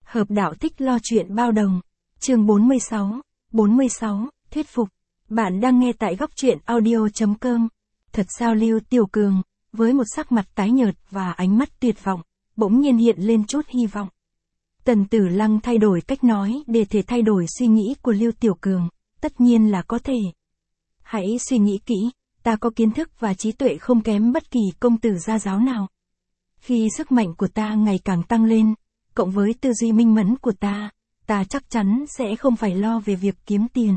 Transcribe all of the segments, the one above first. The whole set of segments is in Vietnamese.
Hợp đạo thích lo chuyện bao đồng. Chương 46, thuyết phục. Bạn đang nghe tại góc truyện audio.com. Thật sao Lưu Tiểu Cường, với một sắc mặt tái nhợt và ánh mắt tuyệt vọng, bỗng nhiên hiện lên chút hy vọng. Tần Tử Lăng thay đổi cách nói để thể thay đổi suy nghĩ của Lưu Tiểu Cường, tất nhiên là có thể. Hãy suy nghĩ kỹ, ta có kiến thức và trí tuệ không kém bất kỳ công tử gia giáo nào. Khi sức mạnh của ta ngày càng tăng lên, cộng với tư duy minh mẫn của ta chắc chắn sẽ không phải lo về việc kiếm tiền.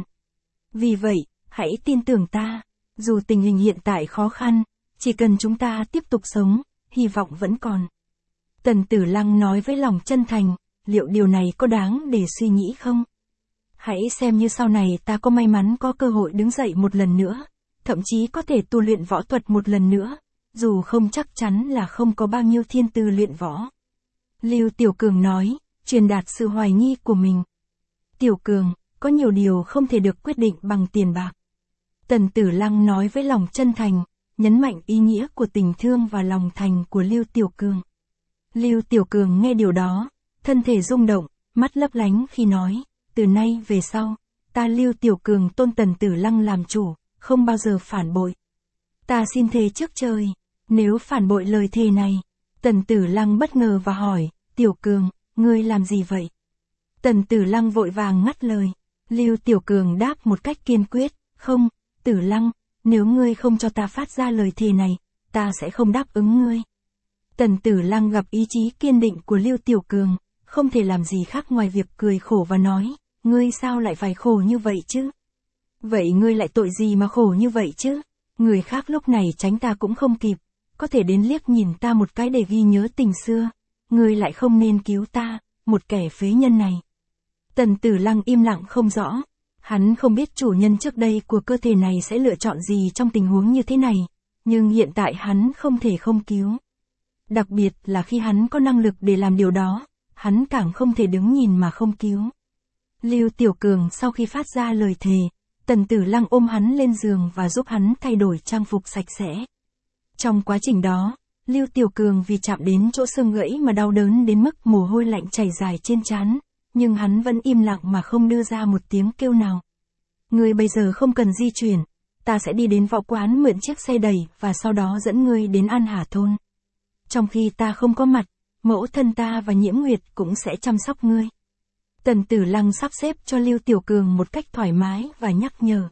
Vì vậy, hãy tin tưởng ta, dù tình hình hiện tại khó khăn, chỉ cần chúng ta tiếp tục sống, hy vọng vẫn còn. Tần Tử Lăng nói với lòng chân thành, liệu điều này có đáng để suy nghĩ không? Hãy xem như sau này ta có may mắn có cơ hội đứng dậy một lần nữa, thậm chí có thể tu luyện võ thuật một lần nữa, dù không chắc chắn là không có bao nhiêu thiên tư luyện võ. Lưu Tiểu Cường nói, truyền đạt sự hoài nghi của mình. Tiểu Cường, có nhiều điều không thể được quyết định bằng tiền bạc. Tần Tử Lăng nói với lòng chân thành, nhấn mạnh ý nghĩa của tình thương và lòng thành của Lưu Tiểu Cường. Lưu Tiểu Cường nghe điều đó, thân thể rung động, mắt lấp lánh khi nói, từ nay về sau, ta Lưu Tiểu Cường tôn Tần Tử Lăng làm chủ, không bao giờ phản bội. Ta xin thề trước trời, nếu phản bội lời thề này. Tần Tử Lăng bất ngờ và hỏi, Tiểu Cường, ngươi làm gì vậy? Tần Tử Lăng vội vàng ngắt lời. Lưu Tiểu Cường đáp một cách kiên quyết, không, Tử Lăng, nếu ngươi không cho ta phát ra lời thề này, ta sẽ không đáp ứng ngươi. Tần Tử Lăng gặp ý chí kiên định của Lưu Tiểu Cường, không thể làm gì khác ngoài việc cười khổ và nói, ngươi sao lại phải khổ như vậy chứ? Vậy ngươi lại tội gì mà khổ như vậy chứ? Người khác lúc này tránh ta cũng không kịp, có thể đến liếc nhìn ta một cái để ghi nhớ tình xưa, ngươi lại không nên cứu ta, một kẻ phế nhân này. Tần Tử Lăng im lặng không rõ, hắn không biết chủ nhân trước đây của cơ thể này sẽ lựa chọn gì trong tình huống như thế này, nhưng hiện tại hắn không thể không cứu. Đặc biệt là khi hắn có năng lực để làm điều đó, hắn càng không thể đứng nhìn mà không cứu. Lưu Tiểu Cường sau khi phát ra lời thề, Tần Tử Lăng ôm hắn lên giường và giúp hắn thay đổi trang phục sạch sẽ. Trong quá trình đó, Lưu Tiểu Cường vì chạm đến chỗ xương gãy mà đau đớn đến mức mồ hôi lạnh chảy dài trên trán, nhưng hắn vẫn im lặng mà không đưa ra một tiếng kêu nào. Ngươi bây giờ không cần di chuyển, ta sẽ đi đến võ quán mượn chiếc xe đẩy và sau đó dẫn ngươi đến An Hà Thôn. Trong khi ta không có mặt, mẫu thân ta và Nhiễm Nguyệt cũng sẽ chăm sóc ngươi. Tần Tử Lăng sắp xếp cho Lưu Tiểu Cường một cách thoải mái và nhắc nhở.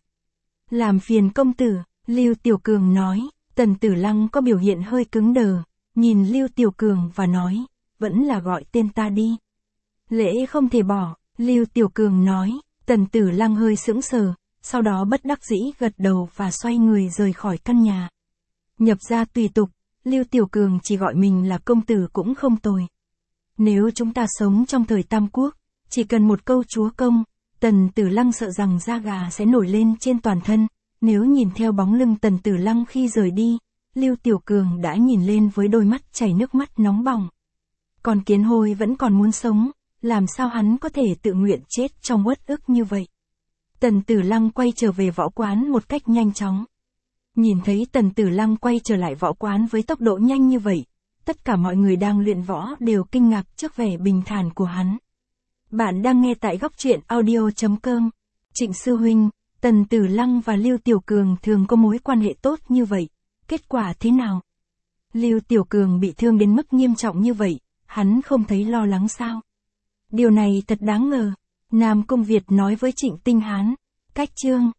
Làm phiền công tử, Lưu Tiểu Cường nói. Tần Tử Lăng có biểu hiện hơi cứng đờ, nhìn Lưu Tiểu Cường và nói, vẫn là gọi tên ta đi. Lễ không thể bỏ, Lưu Tiểu Cường nói. Tần Tử Lăng hơi sững sờ, sau đó bất đắc dĩ gật đầu và xoay người rời khỏi căn nhà. Nhập gia tùy tục, Lưu Tiểu Cường chỉ gọi mình là công tử cũng không tồi. Nếu chúng ta sống trong thời Tam Quốc, chỉ cần một câu chúa công, Tần Tử Lăng sợ rằng da gà sẽ nổi lên trên toàn thân. Nếu nhìn theo bóng lưng Tần Tử Lăng khi rời đi, Lưu Tiểu Cường đã nhìn lên với đôi mắt chảy nước mắt nóng bỏng. Còn Kiến Hôi vẫn còn muốn sống, làm sao hắn có thể tự nguyện chết trong uất ức như vậy? Tần Tử Lăng quay trở về võ quán một cách nhanh chóng. Nhìn thấy Tần Tử Lăng quay trở lại võ quán với tốc độ nhanh như vậy, tất cả mọi người đang luyện võ đều kinh ngạc trước vẻ bình thản của hắn. Bạn đang nghe tại góc truyện audio.com. Trịnh sư huynh, Tần Tử Lăng và Lưu Tiểu Cường thường có mối quan hệ tốt như vậy, kết quả thế nào? Lưu Tiểu Cường bị thương đến mức nghiêm trọng như vậy, hắn không thấy lo lắng sao? Điều này thật đáng ngờ. Nam Cung Việt nói với Trịnh Tinh Hán. Cách chương